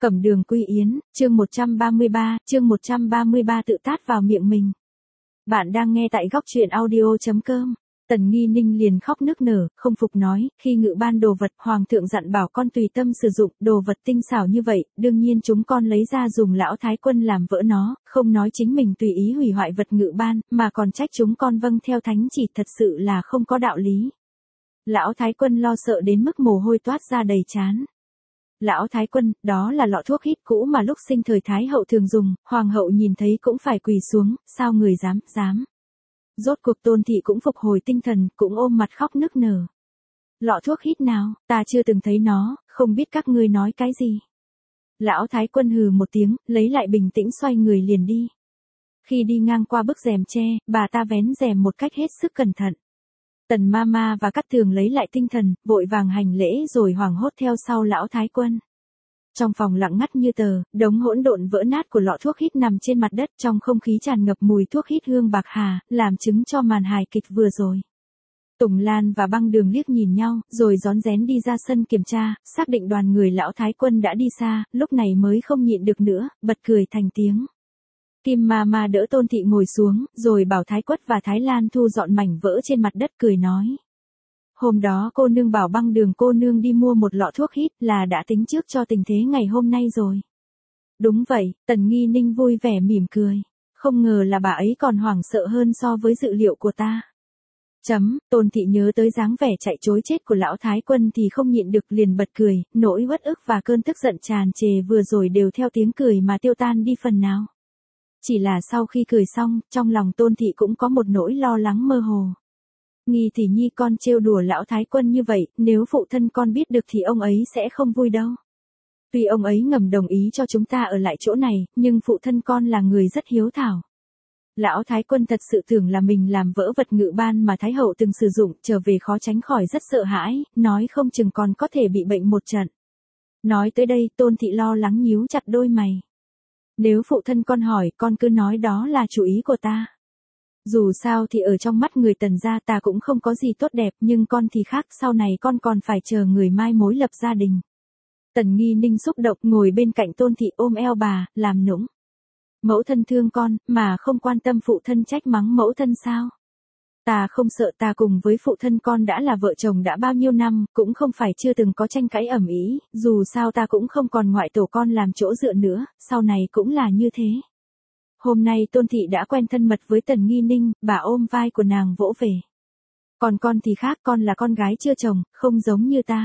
Cẩm Đường Quy Yến, chương 133 tự tát vào miệng mình. Bạn đang nghe tại góc truyện audio.com. Tần Nghi Ninh liền khóc nức nở, không phục nói, khi ngự ban đồ vật, hoàng thượng dặn bảo con tùy tâm sử dụng, đồ vật tinh xảo như vậy, đương nhiên chúng con lấy ra dùng lão thái quân làm vỡ nó, không nói chính mình tùy ý hủy hoại vật ngự ban, mà còn trách chúng con vâng theo thánh chỉ, thật sự là không có đạo lý. Lão thái quân lo sợ đến mức mồ hôi toát ra đầy trán. Lão thái quân, đó là lọ thuốc hít cũ mà lúc sinh thời thái hậu thường dùng, hoàng hậu nhìn thấy cũng phải quỳ xuống, sao người dám. Rốt cuộc Tôn thị cũng phục hồi tinh thần, cũng ôm mặt khóc nức nở. Lọ thuốc hít nào, ta chưa từng thấy nó, không biết các ngươi nói cái gì. Lão thái quân hừ một tiếng, lấy lại bình tĩnh xoay người liền đi. Khi đi ngang qua bức rèm tre, bà ta vén rèm một cách hết sức cẩn thận. Tần Mama và Cát Tường lấy lại tinh thần, vội vàng hành lễ rồi hoảng hốt theo sau lão thái quân. Trong phòng lặng ngắt như tờ, đống hỗn độn vỡ nát của lọ thuốc hít nằm trên mặt đất, trong không khí tràn ngập mùi thuốc hít hương bạc hà, làm chứng cho màn hài kịch vừa rồi. Tùng Lan và Băng Đường liếc nhìn nhau, rồi rón rén đi ra sân kiểm tra, xác định đoàn người lão thái quân đã đi xa, lúc này mới không nhịn được nữa, bật cười thành tiếng. Kim Mama đỡ Tôn thị ngồi xuống, rồi bảo Thái Quất và Thái Lan thu dọn mảnh vỡ trên mặt đất, cười nói. Hôm đó cô nương bảo Băng Đường cô nương đi mua một lọ thuốc hít, là đã tính trước cho tình thế ngày hôm nay rồi. Đúng vậy, Tần Nghi Ninh vui vẻ mỉm cười. Không ngờ là bà ấy còn hoảng sợ hơn so với dự liệu của ta. Tôn thị nhớ tới dáng vẻ chạy trối chết của lão thái quân thì không nhịn được liền bật cười, nỗi uất ức và cơn tức giận tràn trề vừa rồi đều theo tiếng cười mà tiêu tan đi phần nào. Chỉ là sau khi cười xong, trong lòng Tôn thị cũng có một nỗi lo lắng mơ hồ. Nghi thì nhi con trêu đùa lão thái quân như vậy, nếu phụ thân con biết được thì ông ấy sẽ không vui đâu. Tuy ông ấy ngầm đồng ý cho chúng ta ở lại chỗ này, nhưng phụ thân con là người rất hiếu thảo. Lão thái quân thật sự tưởng là mình làm vỡ vật ngự ban mà thái hậu từng sử dụng, trở về khó tránh khỏi rất sợ hãi, nói không chừng còn có thể bị bệnh một trận. Nói tới đây, Tôn thị lo lắng nhíu chặt đôi mày. Nếu phụ thân con hỏi, con cứ nói đó là chủ ý của ta. Dù sao thì ở trong mắt người Tần gia ta cũng không có gì tốt đẹp, nhưng con thì khác, sau này con còn phải chờ người mai mối lập gia đình. Tần Nghi Ninh xúc động ngồi bên cạnh Tôn thị ôm eo bà, làm nũng. Mẫu thân thương con, mà không quan tâm phụ thân trách mắng mẫu thân sao? Ta không sợ, ta cùng với phụ thân con đã là vợ chồng đã bao nhiêu năm, cũng không phải chưa từng có tranh cãi ầm ĩ, dù sao ta cũng không còn ngoại tổ con làm chỗ dựa nữa, sau này cũng là như thế. Hôm nay Tôn thị đã quen thân mật với Tần Nghi Ninh, bà ôm vai của nàng vỗ về. Còn con thì khác, con là con gái chưa chồng, không giống như ta.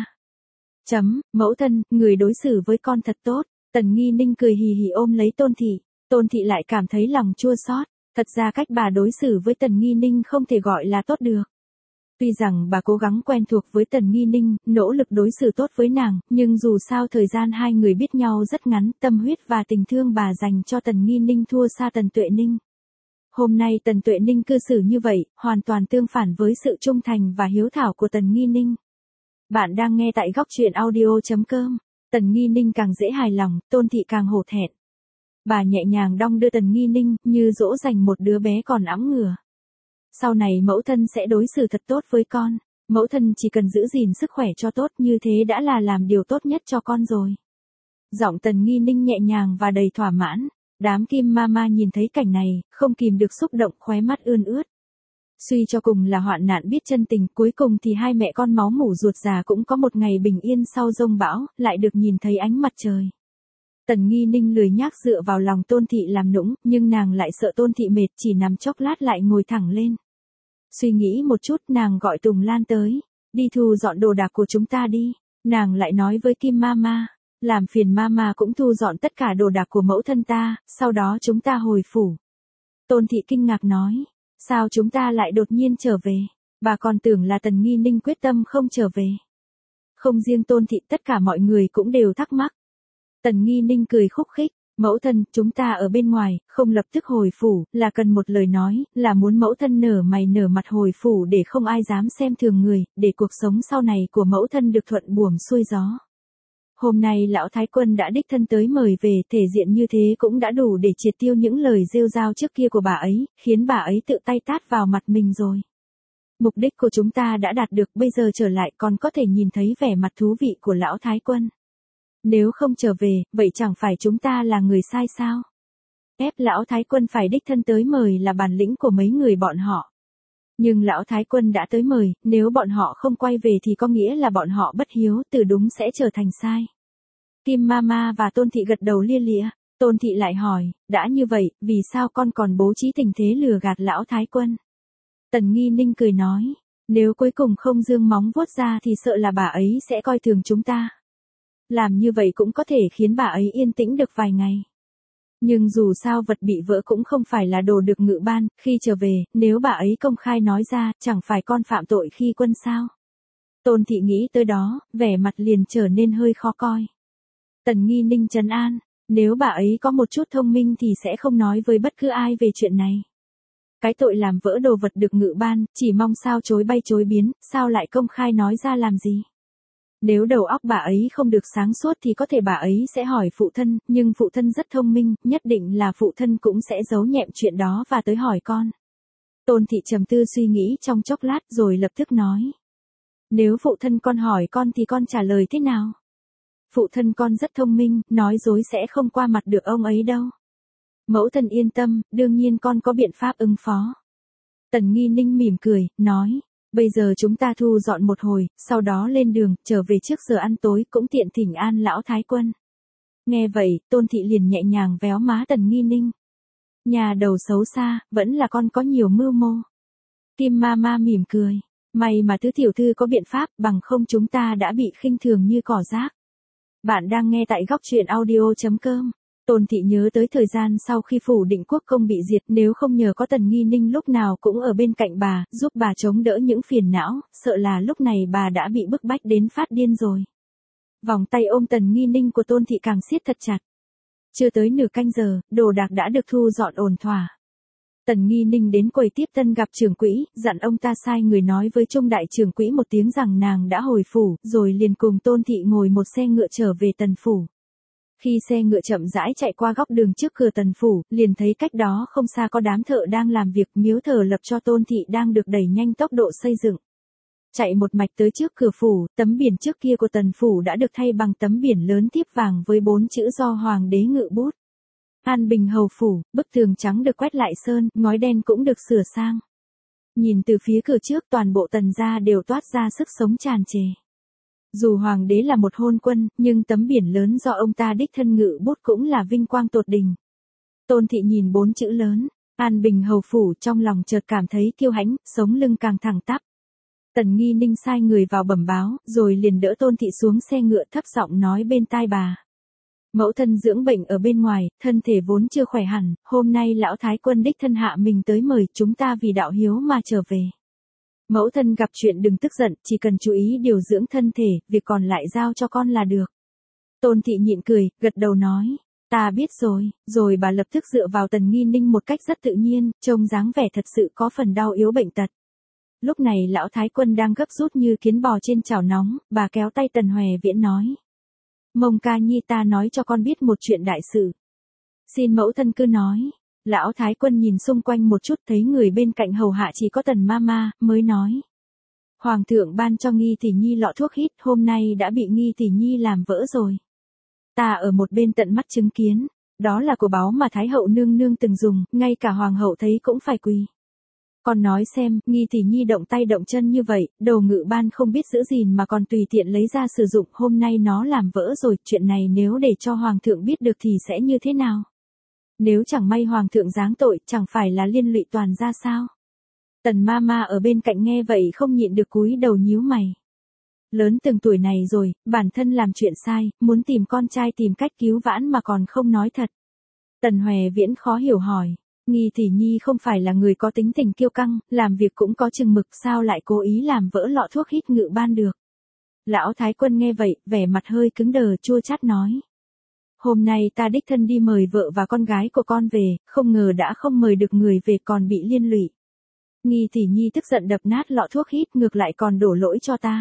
Mẫu thân, người đối xử với con thật tốt. Tần Nghi Ninh cười hì hì ôm lấy Tôn thị. Tôn thị lại cảm thấy lòng chua xót. Thật ra cách bà đối xử với Tần Nghi Ninh không thể gọi là tốt được. Tuy rằng bà cố gắng quen thuộc với Tần Nghi Ninh, nỗ lực đối xử tốt với nàng, nhưng dù sao thời gian hai người biết nhau rất ngắn, tâm huyết và tình thương bà dành cho Tần Nghi Ninh thua xa Tần Tuệ Ninh. Hôm nay Tần Tuệ Ninh cư xử như vậy, hoàn toàn tương phản với sự trung thành và hiếu thảo của Tần Nghi Ninh. Bạn đang nghe tại góc truyện audio.com. Tần Nghi Ninh càng dễ hài lòng, Tôn thị càng hổ thẹn. Bà nhẹ nhàng đong đưa Tần Nghi Ninh, như dỗ dành một đứa bé còn ẵm ngửa. Sau này mẫu thân sẽ đối xử thật tốt với con. Mẫu thân chỉ cần giữ gìn sức khỏe cho tốt, như thế đã là làm điều tốt nhất cho con rồi. Giọng Tần Nghi Ninh nhẹ nhàng và đầy thỏa mãn. Đám Kim Mama nhìn thấy cảnh này, không kìm được xúc động, khóe mắt ươn ướt. Suy cho cùng là hoạn nạn biết chân tình, cuối cùng thì hai mẹ con máu mủ ruột già cũng có một ngày bình yên sau giông bão, lại được nhìn thấy ánh mặt trời. Tần Nghi Ninh lười nhác dựa vào lòng Tôn thị làm nũng, nhưng nàng lại sợ Tôn thị mệt, chỉ nằm chốc lát lại ngồi thẳng lên. Suy nghĩ một chút, nàng gọi Tùng Lan tới. Đi thu dọn đồ đạc của chúng ta đi. Nàng lại nói với Kim Mama. Làm phiền Mama cũng thu dọn tất cả đồ đạc của mẫu thân ta, sau đó chúng ta hồi phủ. Tôn thị kinh ngạc nói. Sao chúng ta lại đột nhiên trở về? Bà còn tưởng là Tần Nghi Ninh quyết tâm không trở về. Không riêng Tôn thị, tất cả mọi người cũng đều thắc mắc. Tần Nghi Ninh cười khúc khích. Mẫu thân, chúng ta ở bên ngoài, không lập tức hồi phủ, là cần một lời nói, là muốn mẫu thân nở mày nở mặt hồi phủ để không ai dám xem thường người, để cuộc sống sau này của mẫu thân được thuận buồm xuôi gió. Hôm nay lão thái quân đã đích thân tới mời về, thể diện như thế cũng đã đủ để triệt tiêu những lời rêu rao trước kia của bà ấy, khiến bà ấy tự tay tát vào mặt mình rồi. Mục đích của chúng ta đã đạt được, bây giờ trở lại còn có thể nhìn thấy vẻ mặt thú vị của lão thái quân. Nếu không trở về, vậy chẳng phải chúng ta là người sai sao? Ép lão thái quân phải đích thân tới mời là bản lĩnh của mấy người bọn họ. Nhưng lão thái quân đã tới mời, nếu bọn họ không quay về thì có nghĩa là bọn họ bất hiếu, từ đúng sẽ trở thành sai. Kim Mama và Tôn Thị gật đầu lia lịa. Tôn Thị lại hỏi, đã như vậy, vì sao con còn bố trí tình thế lừa gạt lão thái quân? Tần Nghi Ninh cười nói, nếu cuối cùng không dương móng vuốt ra thì sợ là bà ấy sẽ coi thường chúng ta. Làm như vậy cũng có thể khiến bà ấy yên tĩnh được vài ngày. Nhưng dù sao vật bị vỡ cũng không phải là đồ được ngự ban, khi trở về, nếu bà ấy công khai nói ra, chẳng phải con phạm tội khi quân sao? Tôn Thị nghĩ tới đó, vẻ mặt liền trở nên hơi khó coi. Tần Nghi Ninh trấn an, nếu bà ấy có một chút thông minh thì sẽ không nói với bất cứ ai về chuyện này. Cái tội làm vỡ đồ vật được ngự ban, chỉ mong sao chối bay chối biến, sao lại công khai nói ra làm gì? Nếu đầu óc bà ấy không được sáng suốt thì có thể bà ấy sẽ hỏi phụ thân, nhưng phụ thân rất thông minh, nhất định là phụ thân cũng sẽ giấu nhẹm chuyện đó và tới hỏi con. Tôn Thị trầm tư suy nghĩ trong chốc lát rồi lập tức nói. Nếu phụ thân con hỏi con thì con trả lời thế nào? Phụ thân con rất thông minh, nói dối sẽ không qua mặt được ông ấy đâu. Mẫu thân yên tâm, đương nhiên con có biện pháp ứng phó. Tần Nghi Ninh mỉm cười, nói. Bây giờ chúng ta thu dọn một hồi, sau đó lên đường, trở về trước giờ ăn tối cũng tiện thỉnh an lão thái quân. Nghe vậy, Tôn Thị liền nhẹ nhàng véo má Tần Nghi Ninh. Nhà đầu xấu xa, vẫn là con có nhiều mưu mô. Kim Mama mỉm cười. May mà tứ tiểu thư có biện pháp, bằng không chúng ta đã bị khinh thường như cỏ rác. Bạn đang nghe tại góc truyện audio.com. Tôn Thị nhớ tới thời gian sau khi phủ Định Quốc công bị diệt, nếu không nhờ có Tần Nghi Ninh lúc nào cũng ở bên cạnh bà, giúp bà chống đỡ những phiền não, sợ là lúc này bà đã bị bức bách đến phát điên rồi. Vòng tay ôm Tần Nghi Ninh của Tôn Thị càng siết thật chặt. Chưa tới nửa canh giờ, đồ đạc đã được thu dọn ổn thỏa. Tần Nghi Ninh đến quầy tiếp tân gặp trưởng quỹ, dặn ông ta sai người nói với Trung đại trưởng quỹ một tiếng rằng nàng đã hồi phủ, rồi liền cùng Tôn Thị ngồi một xe ngựa trở về Tần phủ. Khi xe ngựa chậm rãi chạy qua góc đường trước cửa Tần phủ, liền thấy cách đó không xa có đám thợ đang làm việc, miếu thờ lập cho Tôn Thị đang được đẩy nhanh tốc độ xây dựng. Chạy một mạch tới trước cửa phủ, tấm biển trước kia của Tần phủ đã được thay bằng tấm biển lớn thiếp vàng với 4 chữ do hoàng đế ngự bút. An Bình hầu phủ, bức tường trắng được quét lại sơn, ngói đen cũng được sửa sang. Nhìn từ phía cửa trước toàn bộ Tần gia đều toát ra sức sống tràn trề. Dù hoàng đế là một hôn quân, nhưng tấm biển lớn do ông ta đích thân ngự bút cũng là vinh quang tột đỉnh. Tôn Thị nhìn 4 chữ lớn, An Bình hầu phủ, trong lòng chợt cảm thấy kiêu hãnh, sống lưng càng thẳng tắp. Tần Nghi Ninh sai người vào bẩm báo, rồi liền đỡ Tôn Thị xuống xe ngựa thấp giọng nói bên tai bà. Mẫu thân dưỡng bệnh ở bên ngoài, thân thể vốn chưa khỏe hẳn, hôm nay lão thái quân đích thân hạ mình tới mời chúng ta vì đạo hiếu mà trở về. Mẫu thân gặp chuyện đừng tức giận, chỉ cần chú ý điều dưỡng thân thể, việc còn lại giao cho con là được. Tôn Thị nhịn cười, gật đầu nói, ta biết rồi bà lập tức dựa vào Tần Nghi Ninh một cách rất tự nhiên, trông dáng vẻ thật sự có phần đau yếu bệnh tật. Lúc này lão thái quân đang gấp rút như kiến bò trên chảo nóng, bà kéo tay Tần Hoè Viễn nói. Mông ca nhi ta nói cho con biết một chuyện đại sự. Xin mẫu thân cứ nói. Lão thái quân nhìn xung quanh một chút thấy người bên cạnh hầu hạ chỉ có Tần Mama, mới nói. Hoàng thượng ban cho Nghi Tỷ Nhi lọ thuốc hít, hôm nay đã bị Nghi Tỷ Nhi làm vỡ rồi. Ta ở một bên tận mắt chứng kiến, đó là của báu mà Thái hậu nương nương từng dùng, ngay cả hoàng hậu thấy cũng phải quỳ. Con nói xem, Nghi Tỷ Nhi động tay động chân như vậy, đầu ngự ban không biết giữ gìn mà còn tùy tiện lấy ra sử dụng, hôm nay nó làm vỡ rồi, chuyện này nếu để cho hoàng thượng biết được thì sẽ như thế nào? Nếu chẳng may hoàng thượng giáng tội, chẳng phải là liên lụy toàn ra sao? Tần Mama ở bên cạnh nghe vậy không nhịn được cúi đầu nhíu mày. Lớn từng tuổi này rồi, bản thân làm chuyện sai, muốn tìm con trai tìm cách cứu vãn mà còn không nói thật. Tần Hoè Viễn khó hiểu hỏi. Nghi Tỷ Nhi không phải là người có tính tình kiêu căng, làm việc cũng có chừng mực, sao lại cố ý làm vỡ lọ thuốc hít ngự ban được. Lão thái quân nghe vậy, vẻ mặt hơi cứng đờ chua chát nói. Hôm nay ta đích thân đi mời vợ và con gái của con về, không ngờ đã không mời được người về còn bị liên lụy. Nghi Tỷ Nhi tức giận đập nát lọ thuốc hít, ngược lại còn đổ lỗi cho ta.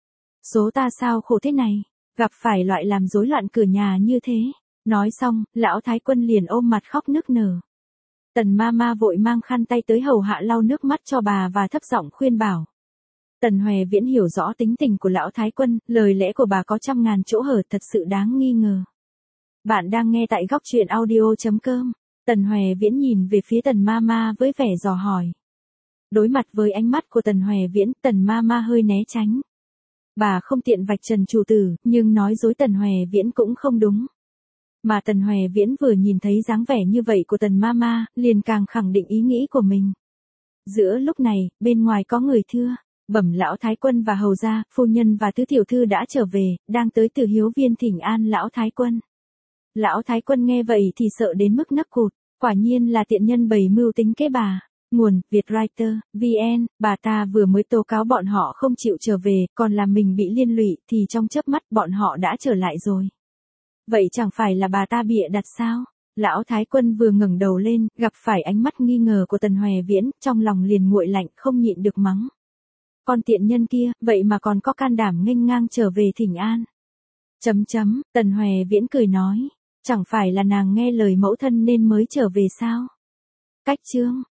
Số ta sao khổ thế này, gặp phải loại làm rối loạn cửa nhà như thế. Nói xong, lão thái quân liền ôm mặt khóc nức nở. Tần Mama vội mang khăn tay tới hầu hạ lau nước mắt cho bà và thấp giọng khuyên bảo. Tần Hoè Viễn hiểu rõ tính tình của lão Thái Quân, lời lẽ của bà có trăm ngàn chỗ hở thật sự đáng nghi ngờ. Bạn đang nghe tại góc truyện audio.com. Tần Hoè Viễn nhìn về phía Tần Mama với vẻ dò hỏi. Đối mặt với ánh mắt của Tần Hoè Viễn, Tần Mama hơi né tránh. Bà không tiện vạch trần chủ tử, nhưng nói dối Tần Hoè Viễn cũng không đúng. Mà Tần Hoè Viễn vừa nhìn thấy dáng vẻ như vậy của Tần Mama, liền càng khẳng định ý nghĩ của mình. Giữa lúc này, bên ngoài có người thưa, bẩm lão Thái Quân và hầu gia, phu nhân và tứ tiểu thư đã trở về, đang tới Từ Hiếu Viên thỉnh an lão Thái Quân. Lão Thái Quân nghe vậy thì sợ đến mức nấc cụt, quả nhiên là tiện nhân bày mưu tính kế bà. Nguồn, Vietwriter, VN, bà ta vừa mới tố cáo bọn họ không chịu trở về, còn làm mình bị liên lụy, thì trong chớp mắt bọn họ đã trở lại rồi. Vậy chẳng phải là bà ta bịa đặt sao? Lão Thái Quân vừa ngẩng đầu lên, gặp phải ánh mắt nghi ngờ của Tần Hoè Viễn, trong lòng liền nguội lạnh, không nhịn được mắng. Con tiện nhân kia, vậy mà còn có can đảm nghênh ngang trở về thỉnh an. Tần Hoè Viễn cười nói, chẳng phải là nàng nghe lời mẫu thân nên mới trở về sao? Cách chương